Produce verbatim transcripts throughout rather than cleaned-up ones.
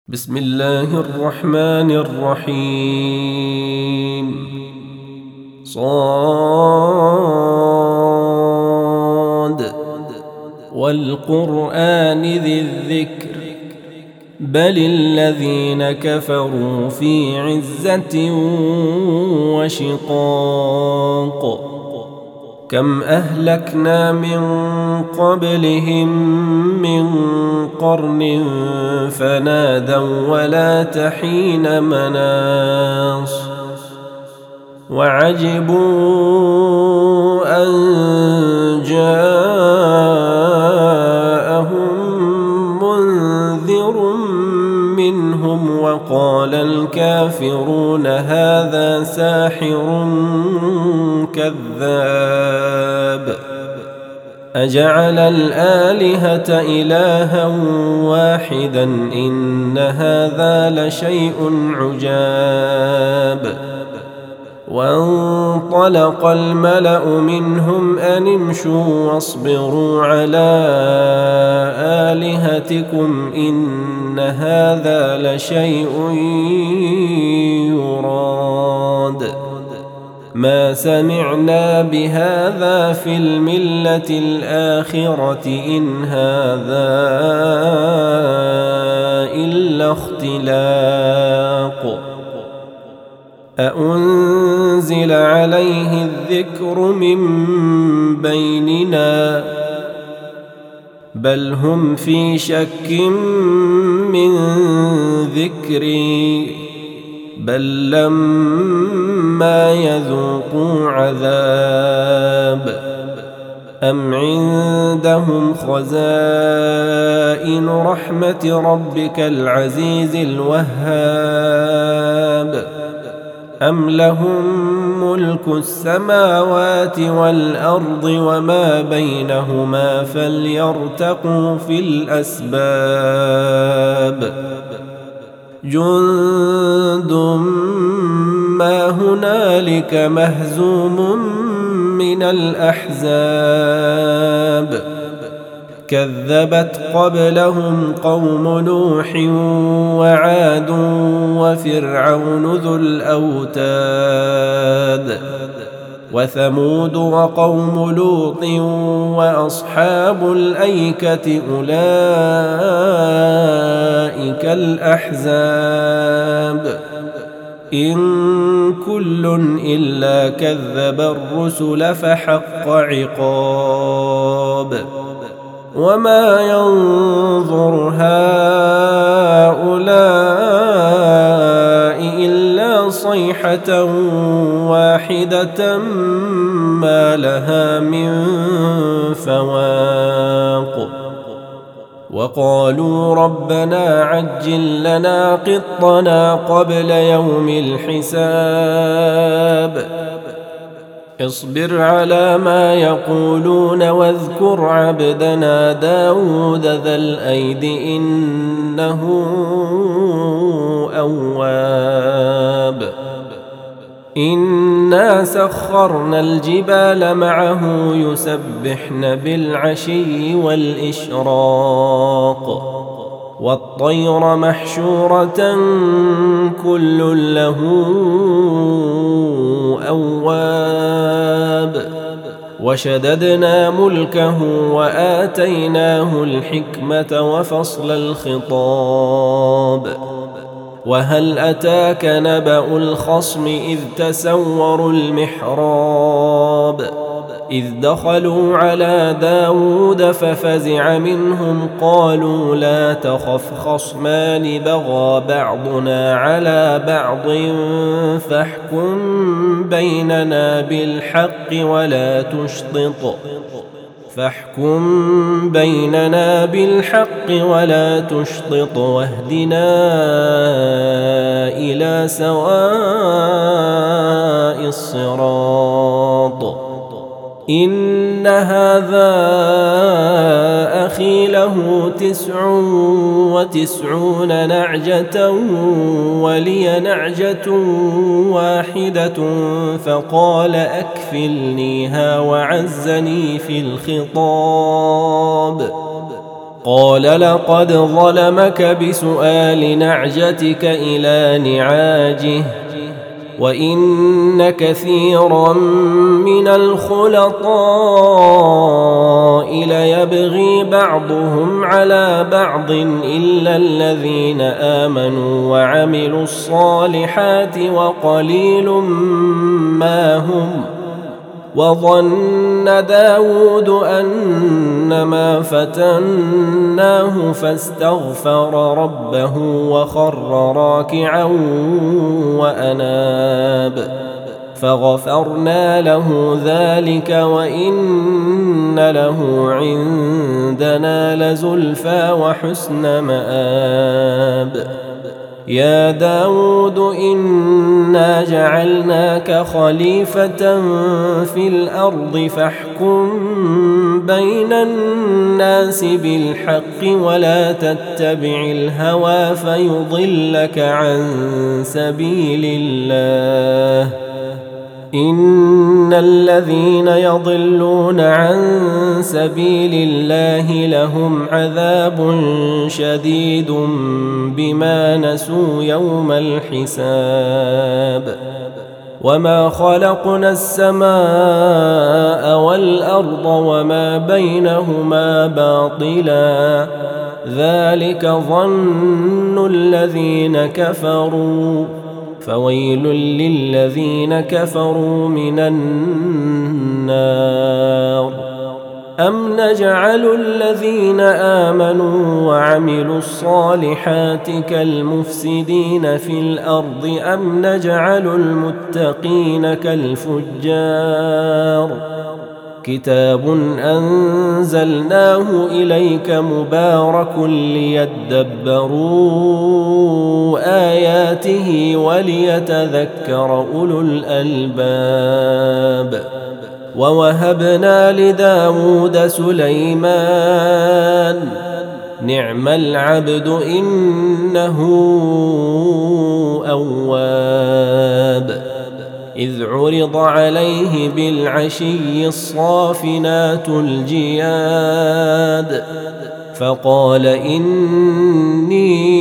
بسم الله الرحمن الرحيم. صاد والقرآن ذي الذكر بل الذين كفروا في عزة وشقاق كم أهلكنا من قبلهم من قرن فنادوا ولا تحين مناص وعجبوا أن جاءهم منذر منهم وقال الكافرون هذا ساحر كذاب أجعل الآلهة إلها واحدا إن هذا لشيء عجاب وانطلق الملأ منهم أن امشوا واصبروا على آلهتكم إن هذا لشيء يراد ما سمعنا بهذا في الملة الآخرة إن هذا إلا اختلاق أأنزل عليه الذكر من بيننا بل هم في شك من ذكري بل لما يذوقوا عذاب أم عندهم خزائن رحمة ربك العزيز الوهاب أم لهم ملك السماوات والأرض وما بينهما فليرتقوا في الأسباب جند ما هنالك مهزوم من الأحزاب كذبت قبلهم قوم نوح وعاد وفرعون ذو الأوتاد وثمود وقوم لوط وأصحاب الأيكة أولئك الأحزاب إن كل إلا كذب الرسل فحق عقاب وما ينظر هؤلاء إلا صيحة واحدة ما لها من فواق وقالوا ربنا عجل لنا قطنا قبل يوم الحساب اصبر على ما يقولون واذكر عبدنا داود ذا الأيد إنه أواب إنا سخرنا الجبال معه يسبحن بالعشي والإشراق والطير محشورة كل له أواب وشددنا ملكه وآتيناه الحكمة وفصل الخطاب وهل أتاك نبأ الخصم إذ تسوروا المحراب إذ دخلوا على داود ففزع منهم قالوا لا تخف خصمان بغى بعضنا على بعض فاحكم بيننا بالحق ولا تشطط فاحكم بيننا بالحق ولا تشطط واهدنا إلى سواء الصراط إن هذا أخي له تسع وتسعون نعجة ولي نعجة واحدة فقال أكفلنيها وعزني في الخطاب قال لقد ظلمك بسؤال نعجتك إلى نعاجه وإن كثيرا من الخلطاء ليبغي بعضهم على بعض إلا الذين آمنوا وعملوا الصالحات وقليل ما هم. وظن داود أنما فتناه فاستغفر ربه وخر راكعا وأناب فغفرنا له ذلك وإن له عندنا لزلفى وحسن مآب. يا داود إنا جعلناك خليفة في الأرض فاحكم بين الناس بالحق ولا تتبع الهوى فيضلك عن سبيل الله. إن الذين يضلون عن سبيل الله لهم عذاب شديد بما نسوا يوم الحساب. وما خلقنا السماء والأرض وما بينهما باطلا ذلك ظن الذين كفروا فويل للذين كفروا من النار. أم نجعل الذين آمنوا وعملوا الصالحات كالمفسدين في الأرض أم نجعل المتقين كالفجار. كتاب أنزلناه إليك مبارك ليدبروا آياته وليتذكر أولو الألباب. ووهبنا لداود سليمان نعم العبد إنه أواب. إذ عرض عليه بالعشي الصافنات الجياد فقال إني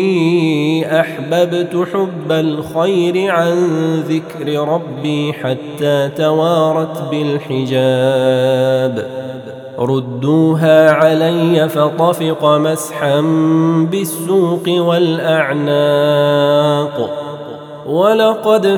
أحببت حب الخير عن ذكر ربي حتى توارت بالحجاب. ردوها علي فطفق مسحا بالسوق والأعناق. ولقد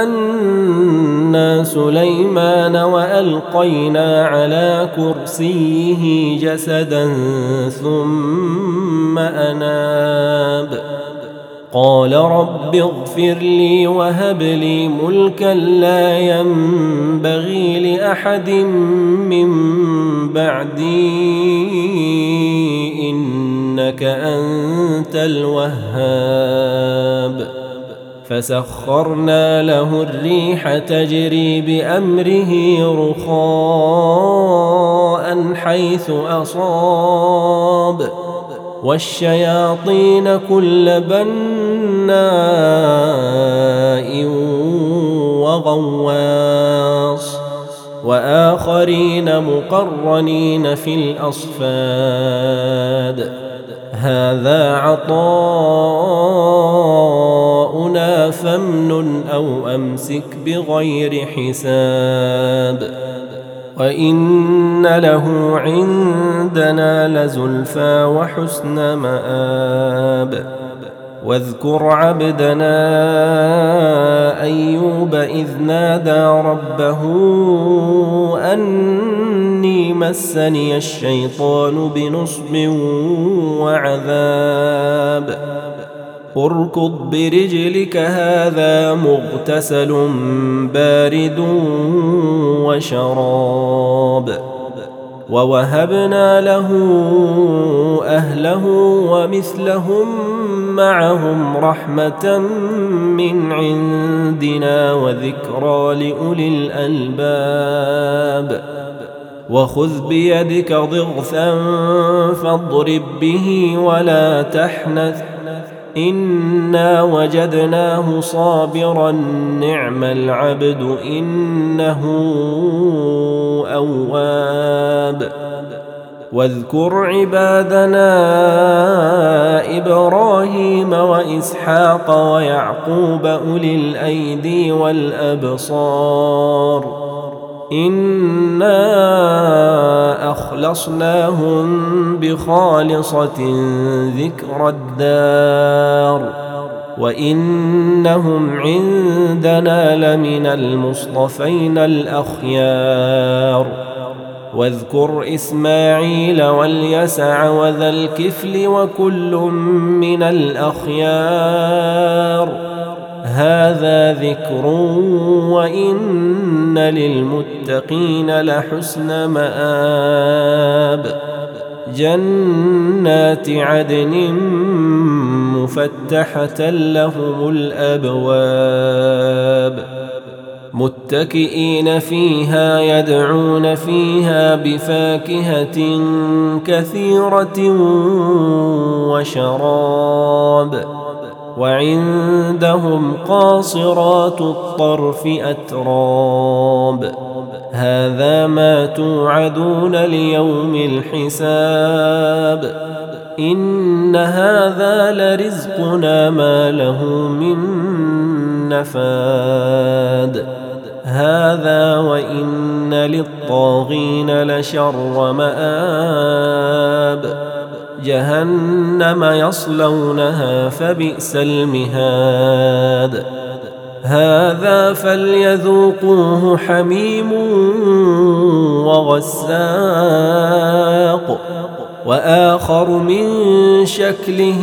فتنا سليمان وألقينا على كرسيه جسدا ثم أناب. قال رب اغفر لي وهب لي ملكا لا ينبغي لأحد من بعدي إنك أنت الوهاب. فسخرنا له الريح تجري بأمره رخاء حيث أصاب والشياطين كل بناء وغواص وآخرين مقرنين في الأصفاد. هذا عطاؤنا فامنن أو أمسك بغير حساب. وإن له عندنا لزلفى وحسن مآب. واذكر عبدنا أيوب إذ نادى ربه أني مسني الشيطان بنصب وعذاب. اركض برجلك هذا مغتسل بارد وشراب. ووهبنا له أهله ومثلهم معهم رحمة من عندنا وذكرى لأولي الألباب. وخذ بيدك ضغثا فاضرب به ولا تحنث إنا وجدناه صابرا نعم العبد إنه أواب. واذكر عبادنا إبراهيم وإسحاق ويعقوب أولي الأيدي والأبصار إنا أخلصناهم بخالصة ذكر الدار وإنهم عندنا لمن المصطفين الأخيار واذكر إسماعيل واليسع وذا الكفل وكل من الأخيار هذا ذكر وإن للمتقين لحسن مآب جنات عدن مفتحة لهم الأبواب متكئين فيها يدعون فيها بفاكهة كثيرة وشراب وعندهم قاصرات الطرف أتراب هذا ما توعدون ليوم الحساب إن هذا لرزقنا ما له من نفاد هذا وإن للطاغين لشر مآب جهنم يصلونها فبئس المهاد هذا فليذوقوه حميم وغساق وآخر من شكله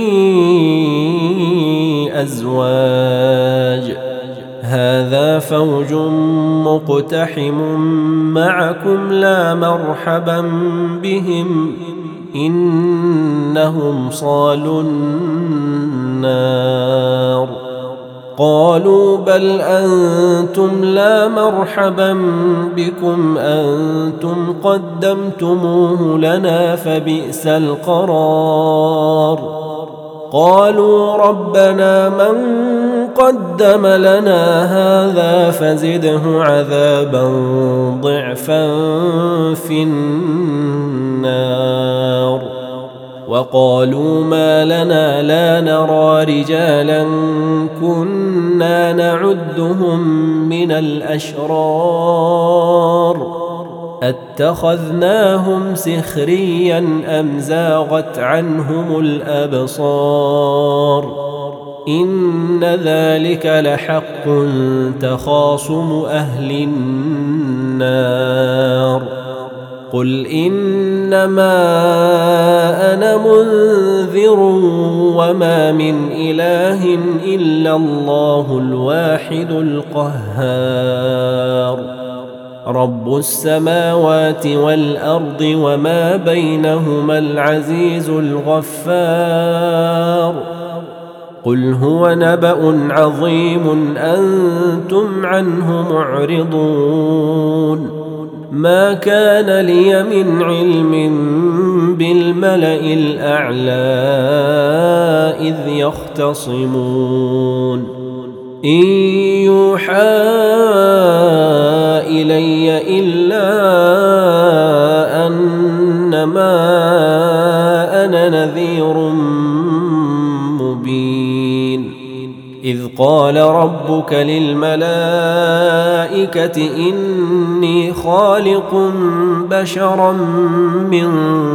أزواج هذا فوج مقتحم معكم لا مرحبا بهم إنهم صالوا النار قالوا بل أنتم لا مرحبا بكم أنتم قدمتموه لنا فبئس القرار قالوا ربنا من قدم لنا هذا فزده عذابا ضعفا في النار وقالوا ما لنا لا نرى رجالا كنا نعدهم من الأشرار اتخذناهم سخريا أم زاغت عنهم الأبصار إن ذلك لحق تخاصم أهل النار قل إنما أنا منذر وما من إله إلا الله الواحد القهار رب السماوات والأرض وما بينهما العزيز الغفار قل هو نبأ عظيم أنتم عنه معرضون ما كان لي من علم بالملأ الأعلى إذ يختصمون إن يوحى إلي إلا أنما أنا نذير مبين إذ قال ربك للملائكة إني خالق بشرا من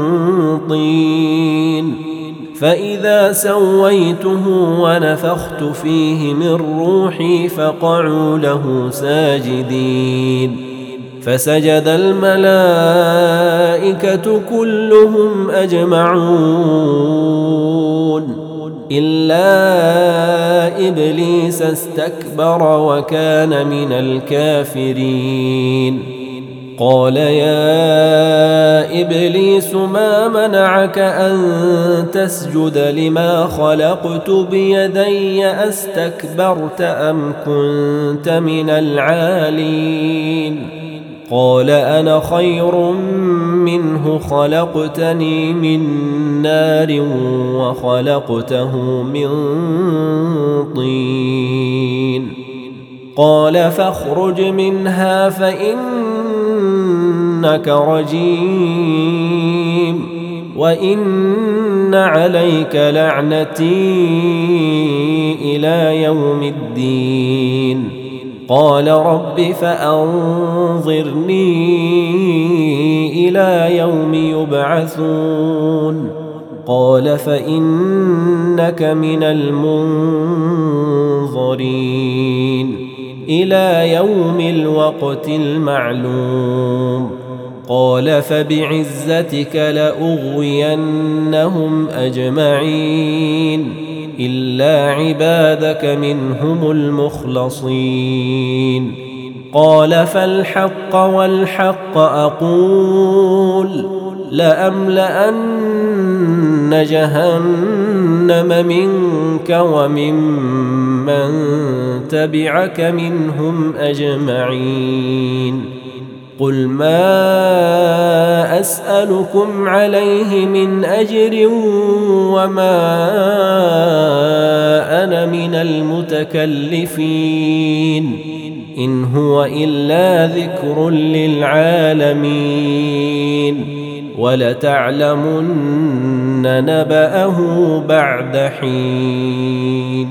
طين فإذا سويته ونفخت فيه من روحي فقعوا له ساجدين فسجد الملائكة كلهم أجمعون إلا إبليس استكبر وكان من الكافرين قال يا إبليس ما منعك أن تسجد لما خلقت بيدي أستكبرت أم كنت من العالين قال أنا خير منه خلقتني من نار وخلقته من طين قال فاخرج منها فإن إنك رجيم وإن عليك لعنتي إلى يوم الدين قال رب فأنظرني إلى يوم يبعثون قال فإنك من المنظرين إلى يوم الوقت المعلوم قال فبعزتك لأغوينهم أجمعين إلا عبادك منهم المخلصين قال فالحق والحق أقول لأملأن جهنم منك وممن تبعك منهم أجمعين قل ما أسألكم عليه من أجر وما أنا من المتكلفين إن هو إلا ذكر للعالمين ولتعلمن نبأه بعد حين